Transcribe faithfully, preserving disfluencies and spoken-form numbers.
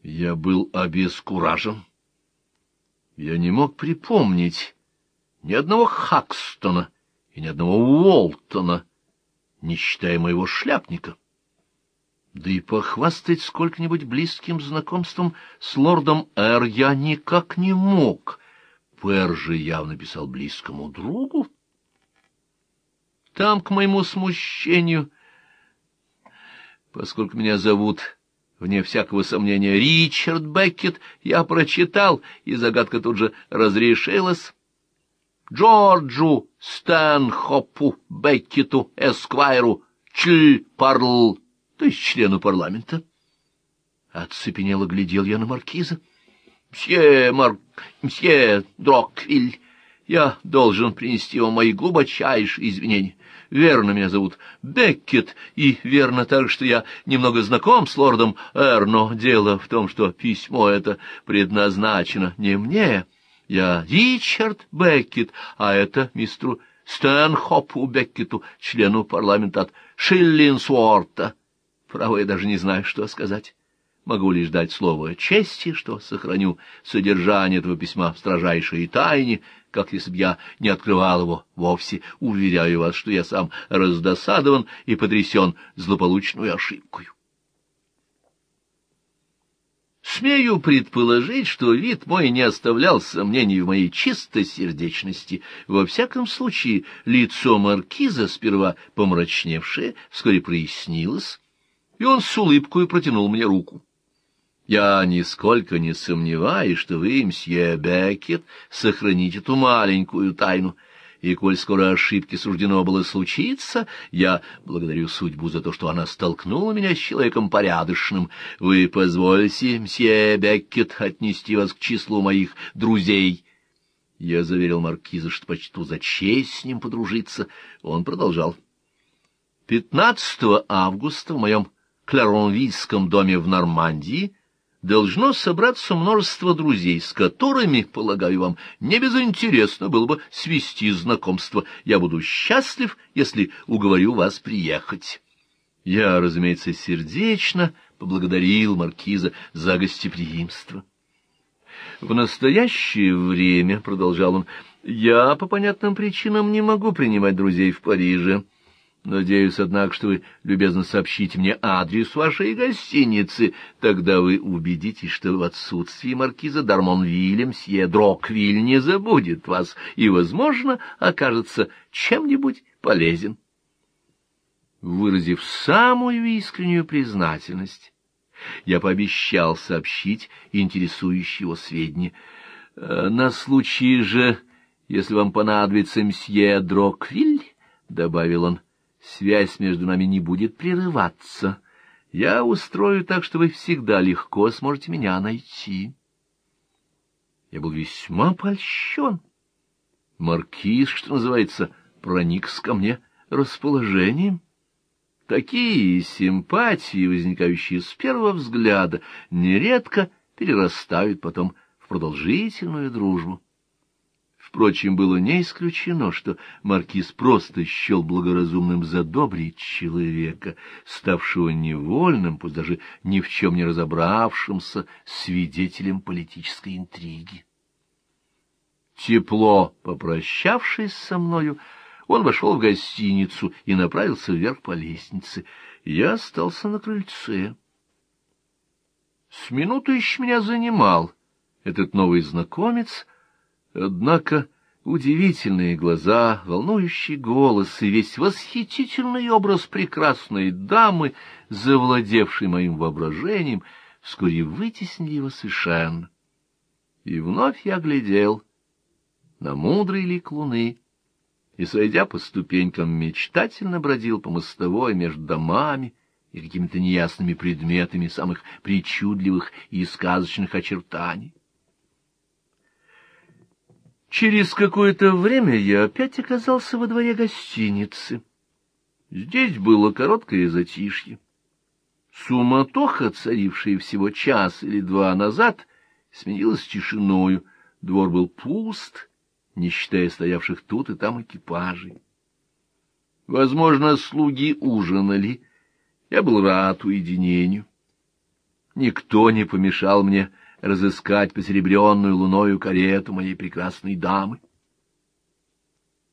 Я был обескуражен. Я не мог припомнить ни одного Хакстона и ни одного Уолтона, не считая моего шляпника. Да и похвастать сколько-нибудь близким знакомством с лордом Р. я никак не мог. Пэр же явно писал близкому другу. Там, к моему смущению, поскольку меня зовут, вне всякого сомнения, Ричард Беккет, я прочитал, и загадка тут же разрешилась. Джорджу Стэнхопу Беккету Эсквайру Чиль-Парл, то есть члену парламента. Оцепенело глядел я на маркиза. «Мсье Марк... Мсье Дроквиль, я должен принести вам мои глубочайшие извинения. Верно, меня зовут Беккет, и верно так, что я немного знаком с лордом Р, но дело в том, что письмо это предназначено не мне. Я Ричард Беккет, а это мистеру Стэнхопу Беккету, члену парламента от Шиллинсуорта. Право, я даже не знаю, что сказать. Могу лишь дать слово чести, что сохраню содержание этого письма в строжайшей тайне, как если бы я не открывал его вовсе. Уверяю вас, что я сам раздосадован и потрясен злополучную ошибкою. Смею предположить, что вид мой не оставлял сомнений в моей чистосердечности. Во всяком случае, лицо маркиза, сперва помрачневшее, вскоре прояснилось, и он с улыбкой протянул мне руку. Я нисколько не сомневаюсь, что вы, мсье Беккет, сохраните эту маленькую тайну, и, коль скоро ошибки суждено было случиться, я благодарю судьбу за то, что она столкнула меня с человеком порядочным. Вы позволите, мсье Беккет, отнести вас к числу моих друзей?» Я заверил маркиза, что почту за честь с ним подружиться. Он продолжал. «Пятнадцатого августа в моем Кларонвильском доме в Нормандии должно собраться множество друзей, с которыми, полагаю, вам не безинтересно было бы свести знакомство. Я буду счастлив, если уговорю вас приехать». Я, разумеется, сердечно поблагодарил маркиза за гостеприимство. «В настоящее время, — продолжал он, — я по понятным причинам не могу принимать друзей в Париже. Надеюсь, однако, что вы любезно сообщите мне адрес вашей гостиницы. Тогда вы убедитесь, что в отсутствии маркиза Дармонвиля мсье Дроквиль не забудет вас и, возможно, окажется чем-нибудь полезен». Выразив самую искреннюю признательность, я пообещал сообщить интересующие его сведения. «На случай же, если вам понадобится мсье Дроквиль, — добавил он, — связь между нами не будет прерываться. Я устрою так, что вы всегда легко сможете меня найти». Я был весьма польщен. Маркиз, что называется, проникся ко мне расположением. Такие симпатии, возникающие с первого взгляда, нередко перерастают потом в продолжительную дружбу. Впрочем, было не исключено, что маркиз просто счел благоразумным задобрить человека, ставшего невольным, пусть даже ни в чем не разобравшимся, свидетелем политической интриги. Тепло попрощавшись со мною, он вошел в гостиницу и направился вверх по лестнице. Я остался на крыльце. С минуту еще меня занимал этот новый знакомец, однако удивительные глаза, волнующий голос и весь восхитительный образ прекрасной дамы, завладевшей моим воображением, вскоре вытеснили его совершенно. И вновь я глядел на мудрый лик луны, и, сойдя по ступенькам, мечтательно бродил по мостовой между домами и какими-то неясными предметами самых причудливых и сказочных очертаний. Через какое-то время я опять оказался во дворе гостиницы. Здесь было короткое затишье. Суматоха, царившая всего час или два назад, сменилась тишиною. Двор был пуст, не считая стоявших тут и там экипажей. Возможно, слуги ужинали. Я был рад уединению. никто не помешал мне разыскать посеребренную луною карету моей прекрасной дамы.